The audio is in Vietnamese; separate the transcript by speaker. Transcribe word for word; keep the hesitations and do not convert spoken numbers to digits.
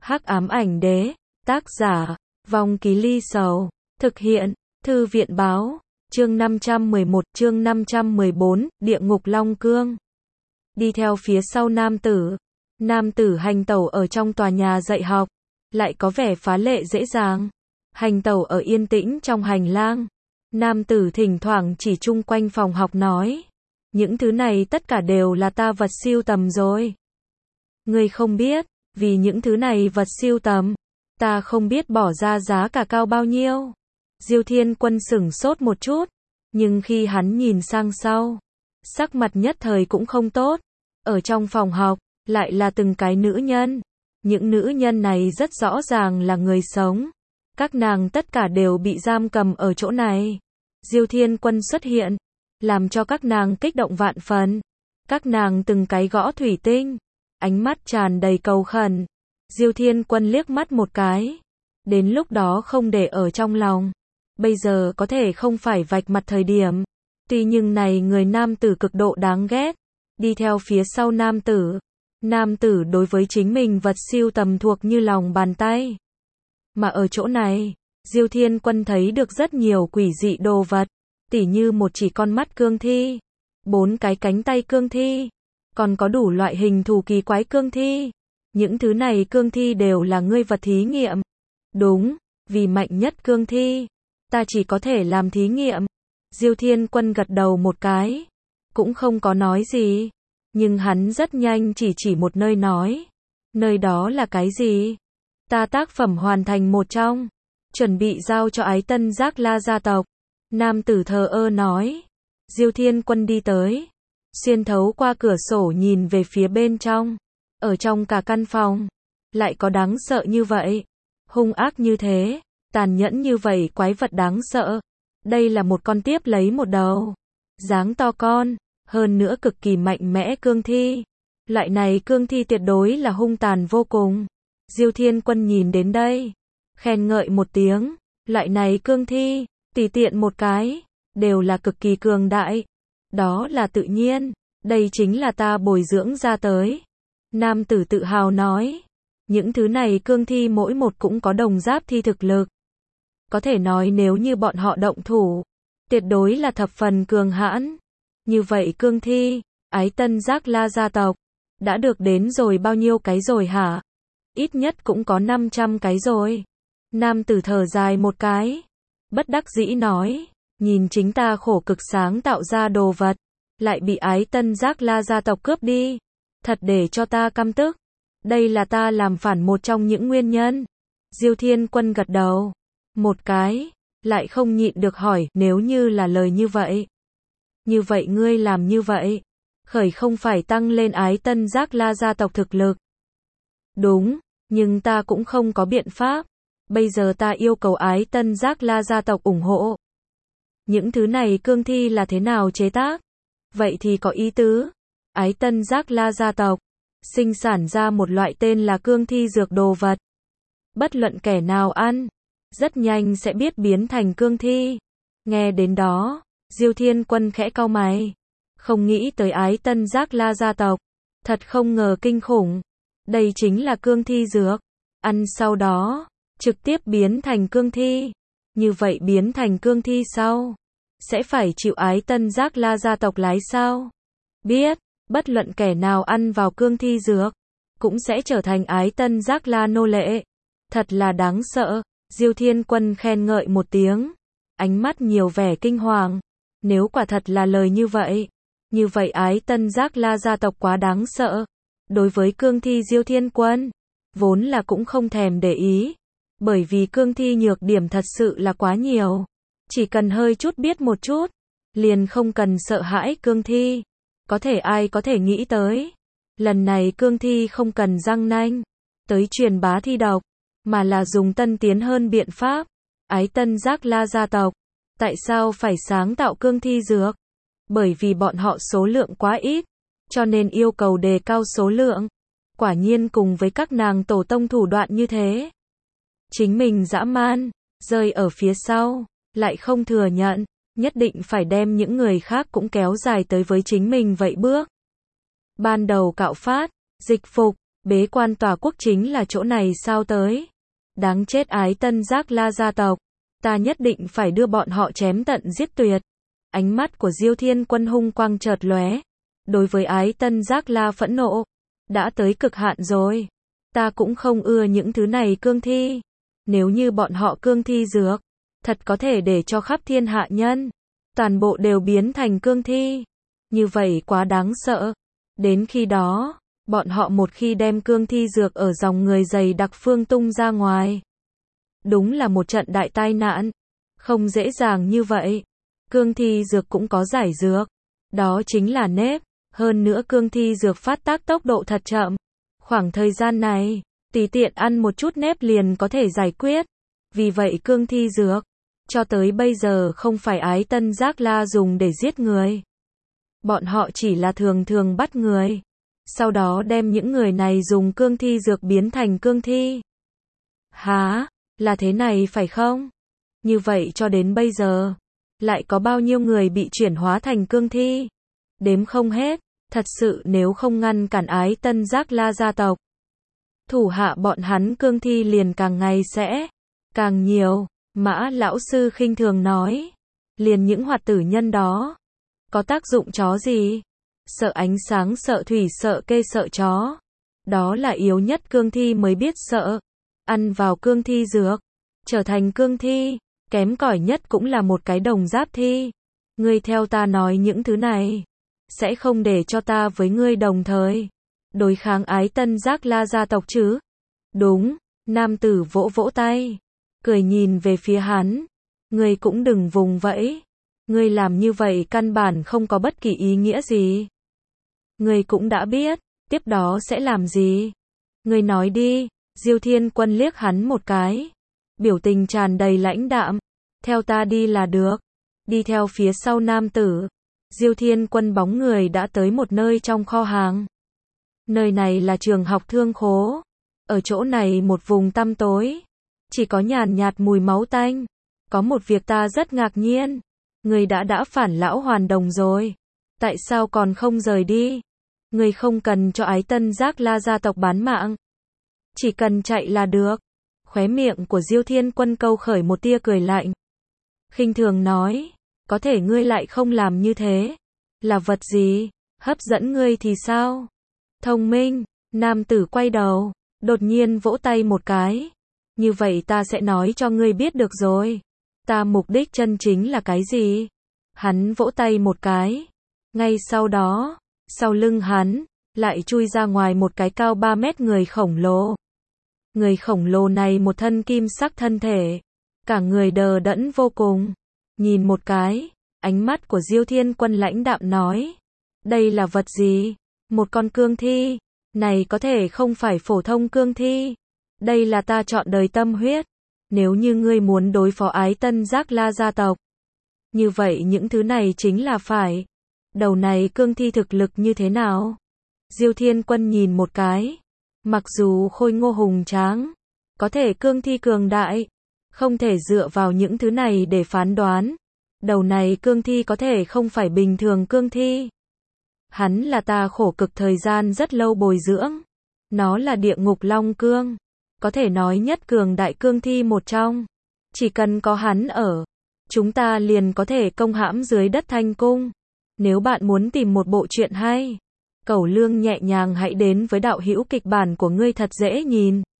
Speaker 1: Hắc ám ảnh đế, tác giả, Vong Ký Ly Sầu, thực hiện, Thư viện báo, chương năm trăm mười một, chương năm trăm mười bốn, Địa ngục Long Cương. Đi theo phía sau nam tử, nam tử hành tẩu ở trong tòa nhà dạy học, lại có vẻ phá lệ dễ dàng. Hành tẩu ở yên tĩnh trong hành lang, nam tử thỉnh thoảng chỉ chung quanh phòng học nói, những thứ này tất cả đều là ta vật siêu tầm rồi. Ngươi không biết, vì những thứ này vật siêu tầm, ta không biết bỏ ra giá cả cao bao nhiêu. Diêu Thiên Quân sửng sốt một chút, nhưng khi hắn nhìn sang sau, sắc mặt nhất thời cũng không tốt. Ở trong phòng học, lại là từng cái nữ nhân. Những nữ nhân này rất rõ ràng là người sống. Các nàng tất cả đều bị giam cầm ở chỗ này. Diêu Thiên Quân xuất hiện, làm cho các nàng kích động vạn phần. Các nàng từng cái gõ thủy tinh, ánh mắt tràn đầy cầu khẩn. Diêu Thiên Quân liếc mắt một cái, đến lúc đó không để ở trong lòng. Bây giờ có thể không phải vạch mặt thời điểm. Tuy nhưng này người nam tử cực độ đáng ghét, đi theo phía sau nam tử. Nam tử đối với chính mình vật siêu tầm thuộc như lòng bàn tay. Mà ở chỗ này, Diêu Thiên Quân thấy được rất nhiều quỷ dị đồ vật, tỉ như một chỉ con mắt cương thi, bốn cái cánh tay cương thi, còn có đủ loại hình thù kỳ quái cương thi. Những thứ này cương thi đều là ngươi vật thí nghiệm. Đúng, vì mạnh nhất cương thi, ta chỉ có thể làm thí nghiệm. Diêu Thiên Quân gật đầu một cái, cũng không có nói gì, nhưng hắn rất nhanh chỉ chỉ một nơi nói, nơi đó là cái gì? Ta tác phẩm hoàn thành một trong, chuẩn bị giao cho Ái Tân Giác La gia tộc. Nam tử thờ ơ nói. Diêu Thiên Quân đi tới, xuyên thấu qua cửa sổ nhìn về phía bên trong. Ở trong cả căn phòng, lại có đáng sợ như vậy, hung ác như thế, tàn nhẫn như vậy quái vật đáng sợ. Đây là một con tiếp lấy một đầu, dáng to con, hơn nữa cực kỳ mạnh mẽ cương thi. Loại này cương thi tuyệt đối là hung tàn vô cùng. Diêu Thiên Quân nhìn đến đây, khen ngợi một tiếng, loại này cương thi, tùy tiện một cái, đều là cực kỳ cường đại. Đó là tự nhiên, đây chính là ta bồi dưỡng ra tới. Nam tử tự hào nói, những thứ này cương thi mỗi một cũng có đồng giáp thi thực lực. Có thể nói nếu như bọn họ động thủ, tuyệt đối là thập phần cường hãn. Như vậy cương thi, Ái Tân Giác La gia tộc, đã được đến rồi bao nhiêu cái rồi hả? Ít nhất cũng có năm trăm cái rồi. Nam tử thở dài một cái, bất đắc dĩ nói, nhìn chính ta khổ cực sáng tạo ra đồ vật, lại bị Ái Tân Giác La gia tộc cướp đi. Thật để cho ta căm tức. Đây là ta làm phản một trong những nguyên nhân. Diêu Thiên Quân gật đầu một cái, lại không nhịn được hỏi, nếu như là lời như vậy. Như vậy ngươi làm như vậy, khởi không phải tăng lên Ái Tân Giác La gia tộc thực lực. Đúng, nhưng ta cũng không có biện pháp. Bây giờ ta yêu cầu Ái Tân Giác La gia tộc ủng hộ. Những thứ này cương thi là thế nào chế tác? Vậy thì có ý tứ. Ái Tân Giác La gia tộc sinh sản ra một loại tên là cương thi dược đồ vật. Bất luận kẻ nào ăn, rất nhanh sẽ biết biến thành cương thi. Nghe đến đó, Diêu Thiên Quân khẽ cau mày. Không nghĩ tới Ái Tân Giác La gia tộc. Thật không ngờ kinh khủng. Đây chính là cương thi dược. Ăn sau đó, trực tiếp biến thành cương thi. Như vậy biến thành cương thi sau, sẽ phải chịu Ái Tân Giác La gia tộc lái sao? Biết. Bất luận kẻ nào ăn vào cương thi dược, cũng sẽ trở thành Ái Tân Giác La nô lệ. Thật là đáng sợ. Diêu Thiên Quân khen ngợi một tiếng, ánh mắt nhiều vẻ kinh hoàng. Nếu quả thật là lời như vậy, như vậy Ái Tân Giác La gia tộc quá đáng sợ. Đối với cương thi Diêu Thiên Quân, vốn là cũng không thèm để ý. Bởi vì cương thi nhược điểm thật sự là quá nhiều. Chỉ cần hơi chút biết một chút, liền không cần sợ hãi cương thi. Có thể ai có thể nghĩ tới, lần này cương thi không cần răng nanh tới truyền bá thi độc, mà là dùng tân tiến hơn biện pháp. Ái Tân Giác La gia tộc, tại sao phải sáng tạo cương thi dược? Bởi vì bọn họ số lượng quá ít, cho nên yêu cầu đề cao số lượng. Quả nhiên cùng với các nàng tổ tông thủ đoạn như thế, chính mình dã man, rơi ở phía sau, lại không thừa nhận. Nhất định phải đem những người khác cũng kéo dài tới với chính mình vậy bước. Ban đầu cạo phát, dịch phục, Bế quan tòa quốc chính là chỗ này sao tới? Đáng chết Ái Tân Giác La gia tộc, ta nhất định phải đưa bọn họ chém tận giết tuyệt. Ánh mắt của Diêu Thiên Quân hung quang chợt lóe, đối với Ái Tân Giác La phẫn nộ, đã tới cực hạn rồi. Ta cũng không ưa những thứ này cương thi. Nếu như bọn họ cương thi dược, thật có thể để cho khắp thiên hạ nhân, toàn bộ đều biến thành cương thi. Như vậy quá đáng sợ. Đến khi đó, bọn họ một khi đem cương thi dược ở dòng người dày đặc phương tung ra ngoài, đúng là một trận đại tai nạn. Không dễ dàng như vậy. Cương thi dược cũng có giải dược, đó chính là nếp. Hơn nữa cương thi dược phát tác tốc độ thật chậm. Khoảng thời gian này, tùy tiện ăn một chút nếp liền có thể giải quyết. Vì vậy cương thi dược, cho tới bây giờ không phải Ái Tân Giác La dùng để giết người. Bọn họ chỉ là thường thường bắt người, sau đó đem những người này dùng cương thi dược biến thành cương thi. Hả? Là thế này phải không? Như vậy cho đến bây giờ, lại có bao nhiêu người bị chuyển hóa thành cương thi? Đếm không hết. Thật sự nếu không ngăn cản Ái Tân Giác La gia tộc, thủ hạ bọn hắn cương thi liền càng ngày sẽ càng nhiều. Mã lão sư khinh thường nói, liền những hoạt tử nhân đó, có tác dụng chó gì? Sợ ánh sáng, sợ thủy, sợ kê, sợ chó. Đó là yếu nhất cương thi mới biết sợ. Ăn vào cương thi dược, trở thành cương thi, kém cỏi nhất cũng là một cái đồng giáp thi. Ngươi theo ta nói những thứ này, sẽ không để cho ta với ngươi đồng thời đối kháng Ái Tân Giác La gia tộc chứ? Đúng. Nam tử vỗ vỗ tay, cười nhìn về phía hắn. Ngươi cũng đừng vùng vẫy. Ngươi làm như vậy căn bản không có bất kỳ ý nghĩa gì. Ngươi cũng đã biết, tiếp đó sẽ làm gì? Ngươi nói đi. Diêu Thiên Quân liếc hắn một cái, biểu tình tràn đầy lãnh đạm. Theo ta đi là được. Đi theo phía sau nam tử, Diêu Thiên Quân bóng người đã tới một nơi trong kho hàng. Nơi này là trường học thương khố. Ở chỗ này một vùng tăm tối, chỉ có nhàn nhạt mùi máu tanh. Có một việc ta rất ngạc nhiên. Người đã đã phản lão hoàn đồng rồi. Tại sao còn không rời đi? Người không cần cho Ái Tân Giác La gia tộc bán mạng. Chỉ cần chạy là được. Khóe miệng của Diêu Thiên Quân câu khởi một tia cười lạnh. Khinh thường nói, có thể ngươi lại không làm như thế. Là vật gì hấp dẫn ngươi thì sao? Thông minh. Nam tử quay đầu, đột nhiên vỗ tay một cái. Như vậy ta sẽ nói cho ngươi biết được rồi. Ta mục đích chân chính là cái gì? Hắn vỗ tay một cái. Ngay sau đó, sau lưng hắn, lại chui ra ngoài một cái cao ba mét người khổng lồ. Người khổng lồ này một thân kim sắc thân thể, cả người đờ đẫn vô cùng. Nhìn một cái, ánh mắt của Diêu Thiên Quân lãnh đạm nói. Đây là vật gì? Một con cương thi. Này có thể không phải phổ thông cương thi. Đây là ta chọn đời tâm huyết. Nếu như ngươi muốn đối phó Ái Tân Giác La gia tộc, như vậy những thứ này chính là phải. Đầu này cương thi thực lực như thế nào? Diêu Thiên Quân nhìn một cái. Mặc dù khôi ngô hùng tráng, có thể cương thi cường đại, không thể dựa vào những thứ này để phán đoán. Đầu này cương thi có thể không phải bình thường cương thi. Hắn là ta khổ cực thời gian rất lâu bồi dưỡng. Nó là địa ngục long cương. Có thể nói nhất cường đại cương thi một trong. Chỉ cần có hắn ở, chúng ta liền có thể công hãm dưới đất Thanh Cung. Nếu bạn muốn tìm một bộ truyện hay, Cẩu Lương nhẹ nhàng hãy đến với đạo hữu kịch bản của ngươi thật dễ nhìn.